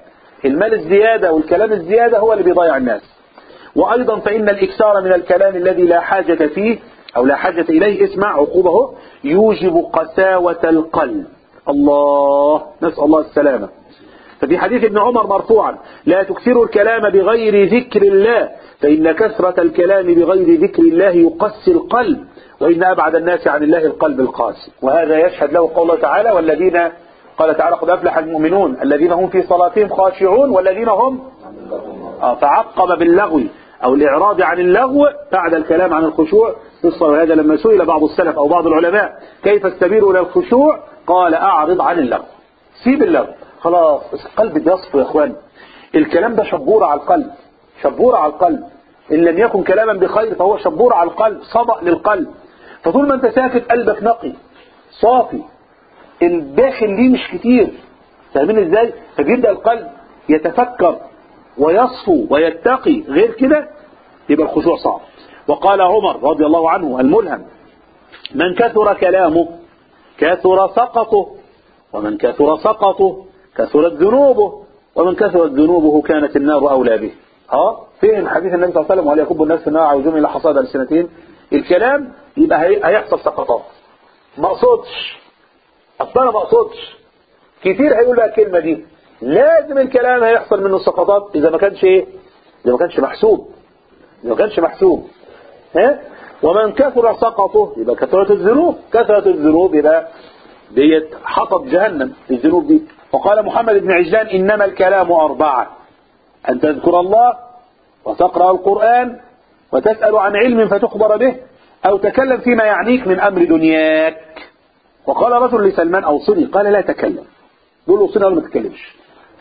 المال الزيادة والكلام الزيادة هو اللي بيضيع الناس. وأيضا فإن الإكثار من الكلام الذي لا حاجة فيه أو لا حاجة إليه، اسمع عقوبه، يوجب قساوة القلب. الله، نسأل الله السلامة. ففي حديث ابن عمر مرفوعا: لا تكثروا الكلام بغير ذكر الله فإن كثرة الكلام بغير ذكر الله يقسي القلب، وإن أبعد الناس عن الله القلب القاسي. وهذا يشهد له قوله تعالى: والذين، قال تعالى: قد أفلح المؤمنون الذين هم في صلاتهم خاشعون والذين هم آه فعقب باللغو أو الإعراض عن اللغو بعد الكلام عن الخشوع في الصلاة. هذا لما سئل بعض السلف أو بعض العلماء كيف السبيل إلى الخشوع، قال: أعرض عن اللغو، سيب اللغو، خلاص القلب بيصفو يا اخوان. الكلام ده شبورة على القلب، شبورة على القلب. إن لم يكن كلاما بخير فهو شبورة على القلب، صدأ للقلب. فطول ما انت ساكت قلبك نقي صافي، الداخل ليه مش كتير، فاهمين ازاي؟ فبيبدأ القلب يتفكر ويصفو ويتقي. غير كده يبقى الخشوع صعب. وقال عمر رضي الله عنه الملهم: من كثر كلامه كثر سقطه، ومن كثر سقطه كثرت ذنوبه، ومن كثرت ذنوبه كانت النار أولى به. اه فين حديث النبي صلى الله عليه وسلم: وهل يكب الناس في النار عوجهم إلى حصاد ألسنتين؟ الكلام يبقى هيحصل سقطات. ما اقصدش، اصلا انا ما اقصدش، كتير هيقول لها الكلمة دي. لازم الكلام هيحصل منه سقطات إذا ما كانش ايه، إذا ما كانش محسوب، إذا ما كانش محسوب. ها؟ ومن كثر سقطه يبقى كثرت الذنوب، كثرت الذنوب يبقى ديت حطب جهنم الذنوب دي. وقال محمد بن عجلان: إنما الكلام أربعة: أن تذكر الله، وتقرأ القرآن، وتسأل عن علم فتخبر به، أو تكلم فيما يعنيك من أمر دنياك. وقال رجل لسلمان: أوصني، قال: لا تكلم. دول أوصني ولا ما تكلمش.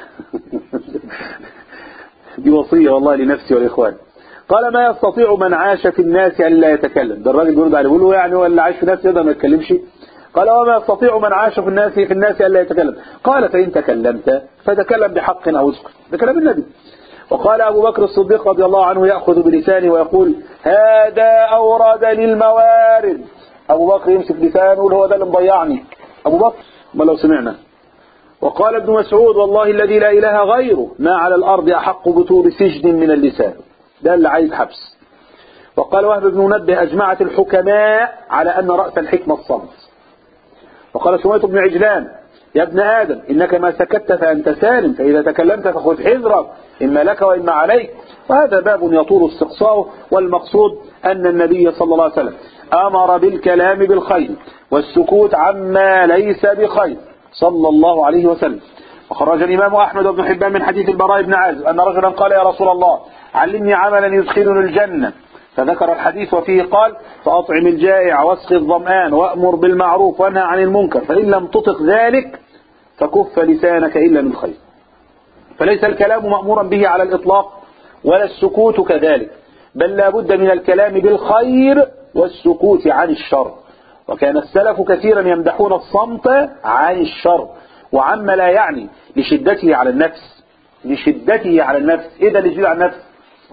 دي وصية والله لنفسي والإخوان. قال: ما يستطيع من عاش في الناس أن لا يتكلم. ده الراجل بيقول عليه، بيقول له يعني هو اللي عايش في الناس يقدر ما يتكلمش؟ قال: وما يستطيع من عاش في الناس في الناس أن لا يتكلم. قال: فإن تكلمت فتكلم بحق أو اسكت. ده كلام النبي. وقال أبو بكر الصديق رضي الله عنه: يأخذ بلسانه ويقول: هذا أوردني الموارد. أبو بكر يمسك لسانه ويقول: هو ده اللي مضيعني. أبو بكر ما لو سمعنا. وقال ابن مسعود: والله الذي لا إله غيره ما على الأرض أحق بطول سجن من اللسان. ده اللي عايز حبس. وقال وهب بن منبه: أجمعت الحكماء على أن رأس الحكمة الصمت. وقال سمية بن عجلان: يا ابن آدم إنك ما سكت فأنت سالم، فإذا تكلمت فخذ حذرك، إما لك وإما عليك. وهذا باب يطول استقصاؤه، والمقصود أن النبي صلى الله عليه وسلم أمر بالكلام بالخير والسكوت عما ليس بخير صلى الله عليه وسلم. وخرج الإمام أحمد بن حبان من حديث البراء بن عازب أن رجلا قال: يا رسول الله علمني عملا يدخلني الجنة. فذكر الحديث وفيه قال: فأطعم الجائع واسقي الظمآن وأمر بالمعروف وانهى عن المنكر، فإن لم تطق ذلك فكف لسانك إلا من خير. فليس الكلام مأمورا به على الإطلاق ولا السكوت كذلك، بل لا بد من الكلام بالخير والسكوت عن الشر. وكان السلف كثيرا يمدحون الصمت عن الشر وعما لا يعني لشدته على النفس، لشدته على النفس. إيه ده اللي يشد على النفس؟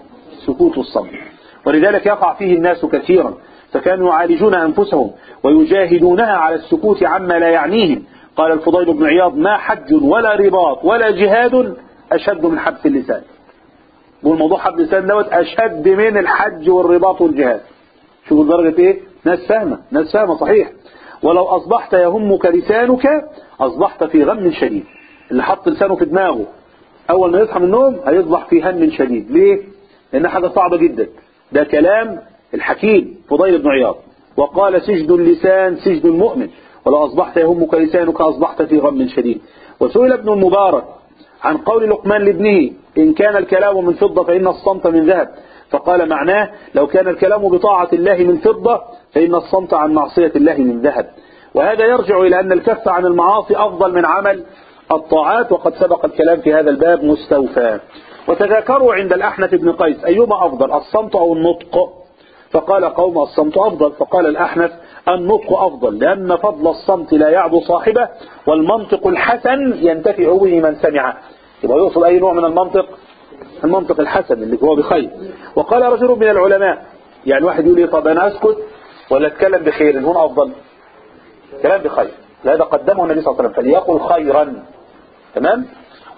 سكوت الصمت. ولذلك يقع فيه الناس كثيرا، فكانوا يعالجون أنفسهم ويجاهدونها على السكوت عما لا يعنيهم. قال الفضيل بن عياض: ما حج ولا رباط ولا جهاد أشد من حبس اللسان. والموضوع حبس اللسان دوت أشد من الحج والرباط والجهاد. شوفوا درجة إيه؟ ناس فاهمة، ناس فاهمة صحيح. ولو أصبحت يهمك لسانك أصبحت في غم شديد. اللي حط لسانه في دماغه أول ما يصحى من النوم هيصبح في هم شديد. ليه؟ لأن حاجة صعبة جدا. ده كلام الحكيم فضيل بن عياض. وقال: سجد اللسان سجد المؤمن، ولو أصبحت يهمك لسانك أصبحت في غم شديد. وسئل ابن المبارك عن قول لقمان لابنه: إن كان الكلام من فضة فإن الصمت من ذهب. فقال معناه: لو كان الكلام بطاعة الله من فضة فإن الصمت عن معصية الله من ذهب. وهذا يرجع إلى أن الكف عن المعاصي أفضل من عمل الطاعات، وقد سبق الكلام في هذا الباب مستوفى. وتذاكروا عند الأحنف بن قيس أيما أفضل، الصمت أو النطق؟ فقال قوم: الصمت أفضل. فقال الأحنف: النطق أفضل، لأن فضل الصمت لا يعدو صاحبه، والمنطق الحسن ينتفع به من سمعه. يبقى يقصد أي نوع من المنطق؟ المنطق الحسن اللي هو بخير. وقال رجل من العلماء، يعني واحد يقول لي: طب أنا أسكت ولا أتكلم بخير؟ هون أفضل كلام بخير. هذا قدمه النبي صلى الله عليه وسلم: فليقل خيرا. تمام.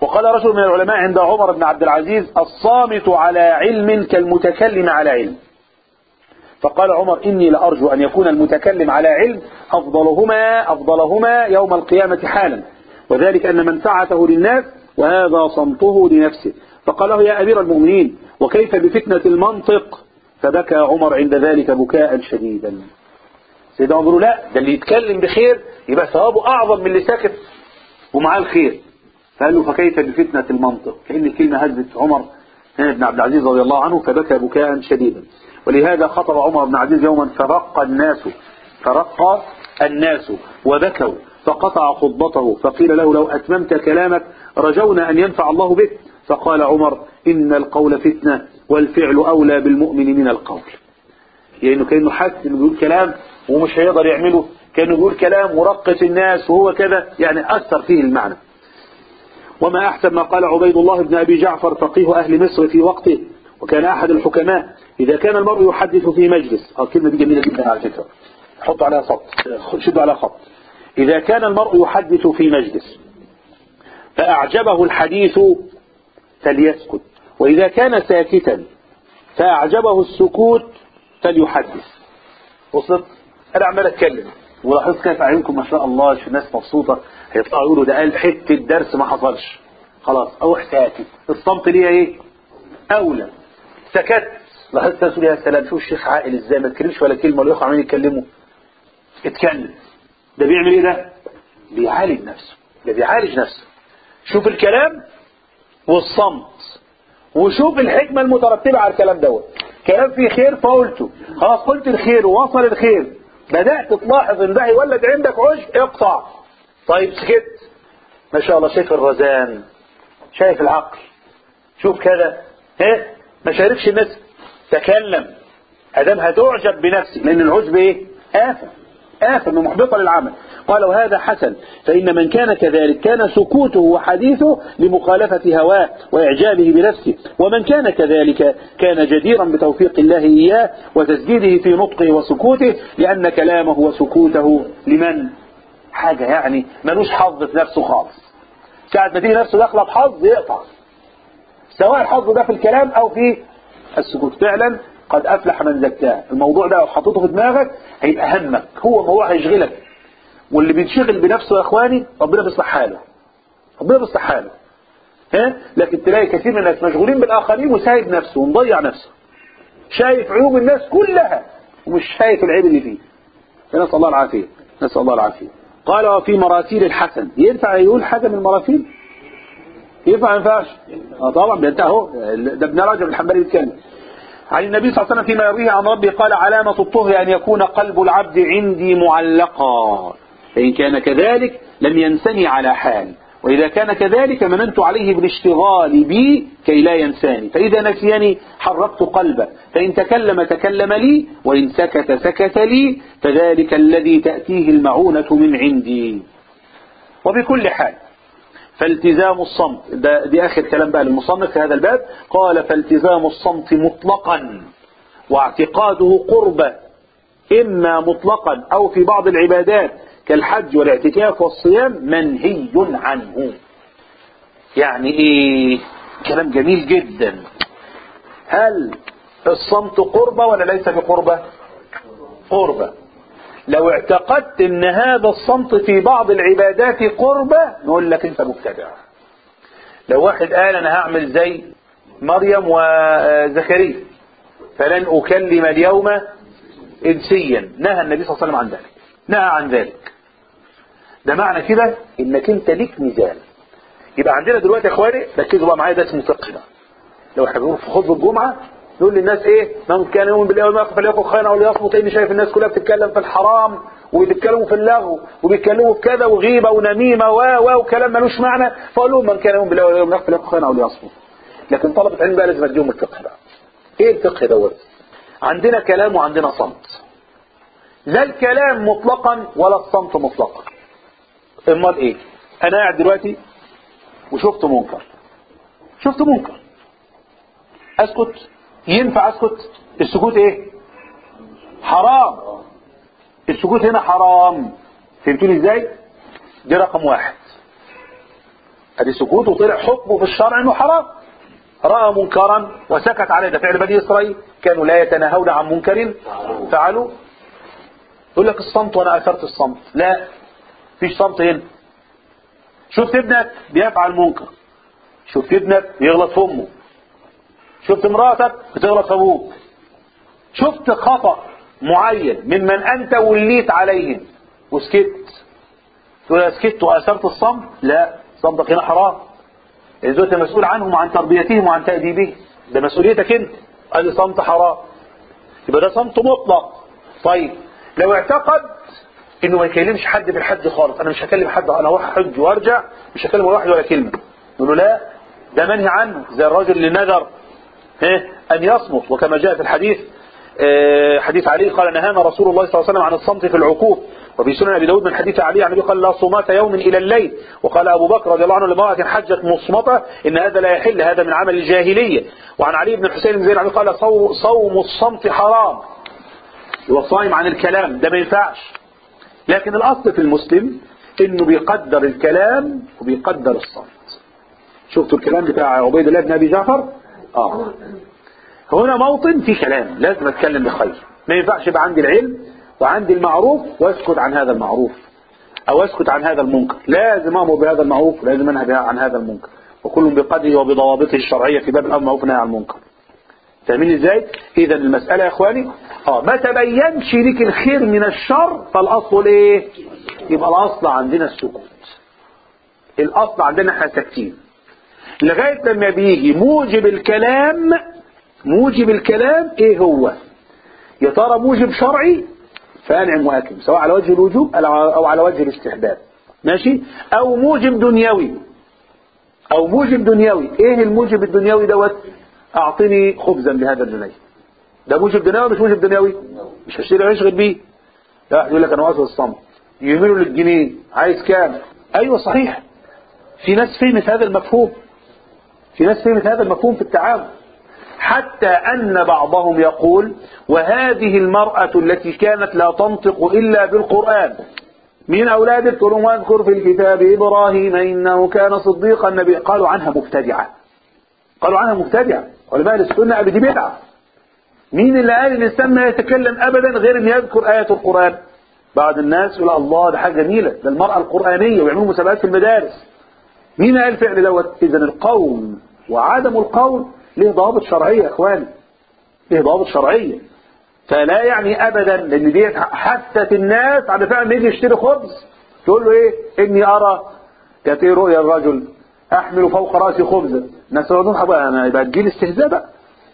وقال رجل من العلماء عند عمر بن عبد العزيز: الصامت على علم كالمتكلم على علم. فقال عمر: إني لأرجو أن يكون المتكلم على علم أفضلهما أفضلهما يوم القيامة حالا، وذلك أن منفعته للناس وهذا صمته لنفسه. فقال له: يا أمير المؤمنين، وكيف بفتنة المنطق؟ فبكى عمر عند ذلك بكاء شديدا. سيدنا عمر: لا، ده اللي يتكلم بخير يبقى ثوابه أعظم من اللي ساكت ومعاه الخير. فقال له: فكيف بفتنة المنطق؟ كأن الكلمة هزت عمر بن عبد العزيز رضي الله عنه فبكى بكاء شديدا. ولهذا خطب عمر بن عبد العزيز يوما فرق الناس فرق الناس وبكوا، فقطع خطبته فقيل له: لو أتممت كلامك رجونا أن ينفع الله بك. فقال عمر: إن القول فتنة والفعل أولى بالمؤمن من القول. يعني كأنه حس إنه بيقول كلام ومش هيقدر يعمله، كأنه بيقول كلام ورقة الناس وهو كذا، يعني أثر فيه المعنى. وما أحسن ما قال عبيد الله بن أبي جعفر فقيه أهل مصر في وقته، وكان أحد الحكماء: إذا كان المرء يحدث في مجلس، الكلمة دي جميلة جدا على فكرة، حط عليها خط، شد عليها خط. إذا كان المرء يحدث في مجلس فأعجبه الحديث فليسكت، وإذا كان ساكتا فأعجبه السكوت فليحدث. وصلت؟ أنا عمال أتكلم ولاحظت كيف أعينكم ما شاء الله، شو الناس مبسوطة، هيطلعوا يقولوا ده قال حتة درس ما حصلش، خلاص أروح ساكت. الصمت ليه إيه؟ أولى. سكت، لاحظت ناس يا سلام، شوف الشيخ عاقل إزاي ما تكلمش ولا كلمة ولا يخوا عمالين يتكلموا. اتكلم. ده بيعمل إيه ده؟ بيعالج نفسه، ده بيعالج نفسه. شوف الكلام والصمت، وشوف الحكمة المترتبة على الكلام دوت. كلام فيه خير فقلته، خلاص قلت الخير ووصل الخير، بدأت تلاحظ ان ده يولد عندك عشب، اقطع. طيب سكت، ما شاء الله، شايف الرزان، شايف العقل، شوف كذا، ها ما شاركش الناس، تكلم ادام هتعجب بنفسي، لان العجب ايه؟ آفة، آفة محبطة للعمل. قال: وهذا حسن، فإن من كان كذلك كان سكوته وحديثه لمخالفة هواه وإعجابه بنفسه، ومن كان كذلك كان جديرا بتوفيق الله إياه وتسديده في نطقه وسكوته، لأن كلامه وسكوته لمن حاجة يعني ملوش حظ في نفسه خالص. ساعة ما تيجي نفسه داخله بحظ يقطع، سواء الحظ ده في الكلام أو في السكوت. فعلا قد أفلح من زكاه. الموضوع ده لو حطيته في دماغك هيبقى همك، هو موضوع هيشغلك. واللي بينشغل بنفسه يا اخواني ربنا بيصلح حاله، ربنا بيصلح حاله، ها. لكن تلاقي كثير من الناس مشغولين بالاخرين وسايب نفسه ومضيع نفسه، شايف عيوب الناس كلها ومش شايف العيب اللي فيه. نسال الله العافيه، نسال الله العافيه. قال: وفي مراسيل الحسن. ينفع يقول حاجه من المراسيل؟ ينفع ما ينفعش؟ اه طبعا بينتهي اهو، ده ابن رجب الحنبلي بيتكلم عن النبي صلى الله عليه وسلم فيما يرويه عن ربه قال: علامة الطهر أن يكون قلب العبد عندي معلقا، فإن كان كذلك لم ينسني على حال، وإذا كان كذلك مننت عليه بالاشتغال بي كي لا ينساني، فإذا نسيني حركت قلبه، فإن تكلم تكلم لي، وإن سكت سكت لي، فذلك الذي تأتيه المعونة من عندي. وبكل حال فالتزام الصمت، ده دي آخر كلام بقى للمصنف في هذا الباب. قال: فالتزام الصمت مطلقا واعتقاده قربة، إما مطلقا أو في بعض العبادات كالحج والاعتكاف والصيام منهي عنه. يعني إيه؟ كلام جميل جدا. هل الصمت قربة ولا ليس بقربة؟ قربة. لو اعتقدت ان هذا الصمت في بعض العبادات قربة نقول لك انت مبتدع. لو واحد قال انا هعمل زي مريم وزكريا فلن اكلم اليوم انسيا، نهى النبي صلى الله عليه وسلم عن ذلك، نهى عن ذلك. ده معنى كده انك انت ليك ميزان. يبقى عندنا دلوقتي يا اخواني ركزوا بقى معايا، ده اسمه فقه بقى. لو احنا بنقول في خطبه الجمعه نقول للناس ايه؟ من كان يؤمن بالله واليوم الاخر فليقل خيرا او ليصمت، لاني شايف الناس كلها بتتكلم في الحرام وبيتكلموا في اللغو وبيتكلموا في كذا وغيبه ونميمه و و وكلام ملوش معنى، فاقول لهم من كان يؤمن بالله واليوم الاخر فليقل خيرا او ليصمت. لكن طلبه العلم بقى لازم اديهم الفقه بقى. ايه الفقه دوت؟ عندنا كلام وعندنا صمت. لا الكلام مطلقا ولا الصمت مطلقا. امال ايه؟ انا قاعد دلوقتي وشفت منكر، شفت منكر، اسكت؟ ينفع اسكت؟ السكوت ايه؟ حرام. السكوت هنا حرام. فهمتوني ازاي؟ دي رقم واحد. ادي سكوت وطلع حكمه في الشرع انه حرام. رأى منكرا وسكت عليه، ده فعل بني اسرائيل، كانوا لا يتناهون عن منكر فعلوا. يقول لك الصمت وانا اثرت الصمت، لا فيش صمت هنا. شفت ابنك بيفعل منكر، شفت ابنك بيغلط في امه، شفت امرأتك بتغلط في ابوك، شفت خطأ معين ممن انت وليت عليهم وسكت، تقول اسكت واثرت الصمت؟ لا، صمتك هنا حرام. إذا أنت مسؤول عنهم وعن تربيتهم وعن تأديبهم، ده مسؤوليتك أنت، هذا صمت حرام، يبقى ده صمت مطلق. طيب لو اعتقد إنه ما يكلمش حد في الحج خالص، أنا مش هكلم حد، أنا أروح حج وأرجع مش هكلم واحد ولا كلمة، نقول له لا، ده منهي عنه، زي الرجل اللي نذر أن يصمت. وكما جاء في الحديث حديث علي قال نهانا رسول الله صلى الله عليه وسلم عن الصمت في العقوق. وفي سنن ابي داود من حديث علي عن النبي قال لا صمات يوم الى الليل. وقال ابو بكر رضي الله عنه لامرأة حجت مصمتة ان هذا لا يحل، هذا من عمل الجاهلية. وعن علي بن الحسين بن زيد قال صوم الصمت حرام، هو صايم عن الكلام، ده ما ينفعش. لكن الاصل في المسلم انه بيقدر الكلام وبيقدر الصمت. شفتوا الكلام بتاع عبيد الله بن ابي جعفر؟ اه هنا موطن في كلام لازم اتكلم بخير، ما ينفعش يبقى عندي العلم وعندي المعروف واسكت عن هذا المعروف او اسكت عن هذا المنكر، لازم امر بهذا المعروف ولازم انهى عن هذا المنكر، وكل بقدره وبضوابطه الشرعيه في باب الامر بالمعروف والنهي عن المنكر. فاهمين ازاي؟ اذا المساله يا اخواني اه ما تبينش ليك الخير من الشر، فالاصل ايه؟ يبقى الاصل عندنا السكوت، الاصل عندنا احنا ساكتين لغايه لما بيجي موجب الكلام. موجب الكلام ايه هو؟ يا ترى موجب شرعي فانعم واكرم، سواء على وجه الوجوب او على وجه الاستحباب، ماشي؟ او موجب دنيوي، او موجب دنيوي. ايه الموجب الدنيوي دوت؟ اعطني خبزا بهذا الجنيه، ده موجب دنيوي مش موجب دنيوي؟ مش هشتري عيش غير بيه. لا يقول لك انا واصل الصمت، يميلوا للجنيه، عايز كام؟ ايوه صحيح، في ناس فهمت هذا المفهوم، في ناس فهمت هذا المفهوم في التعامل، حتى أن بعضهم يقول وهذه المرأة التي كانت لا تنطق إلا بالقرآن من أولادك تقولون واذكر في الكتاب إبراهيم إنه كان صديقا نبيا، قالوا عنها مبتدعة، قالوا عنها مبتدعة. علماء السنة قالوا دي بدعة. مين اللي قال الإنسان ما يتكلم أبدا غير أن يذكر آية القرآن؟ بعض الناس يقول الله ده حاجة جميلة، ده المرأة القرآنية ويعملوا مسابقات في المدارس. مين قال فعل دوت؟ إذن القول وعدم القول ليه ضوابط شرعية يا اخواني، ليه ضوابط شرعية. فلا يعني ابدا لان ديت حثت الناس على فعلا ما يجي يشتري خبز تقول له ايه؟ اني ارى كانت ايه رؤيا الرجل احمل فوق راسي خبزا، الناس يقولون بقى انا يبقى تجيل استهزاء بقى.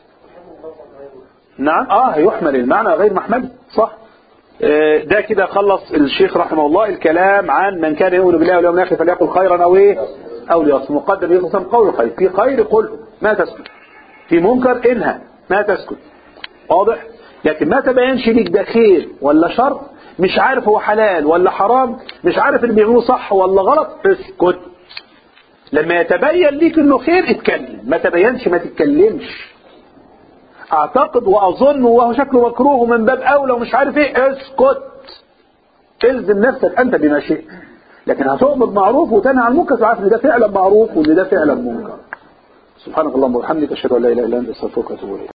نعم اه يحمل المعنى غير محمل، صح. آه ده كده خلص الشيخ رحمه الله الكلام عن من كان يؤمن بالله واليوم الاخر فليقل خيرا او ايه او ليصمت. مقدم يقسم قول خير، في خير قل ما تسكت، في منكر انهى ما تسكت، واضح؟ لكن ما تبينش ليك ده خير ولا شر، مش عارف هو حلال ولا حرام، مش عارف اللي بيعملوه صح ولا غلط، اسكت. لما يتبين ليك انه خير اتكلم، ما تبينش ما تتكلمش. اعتقد واظن وهو شكله مكروه من باب اولى ومش عارف ايه، اسكت. الزم نفسك انت بما شئت، لكن هتؤمر معروف وتنهى عن المنكر وعارف ان ده فعلا معروف وان ده فعلا منكر. سبحانك اللهم وبحمدك اشهد ان لا اله الا انت استغفرك واتوب اليك.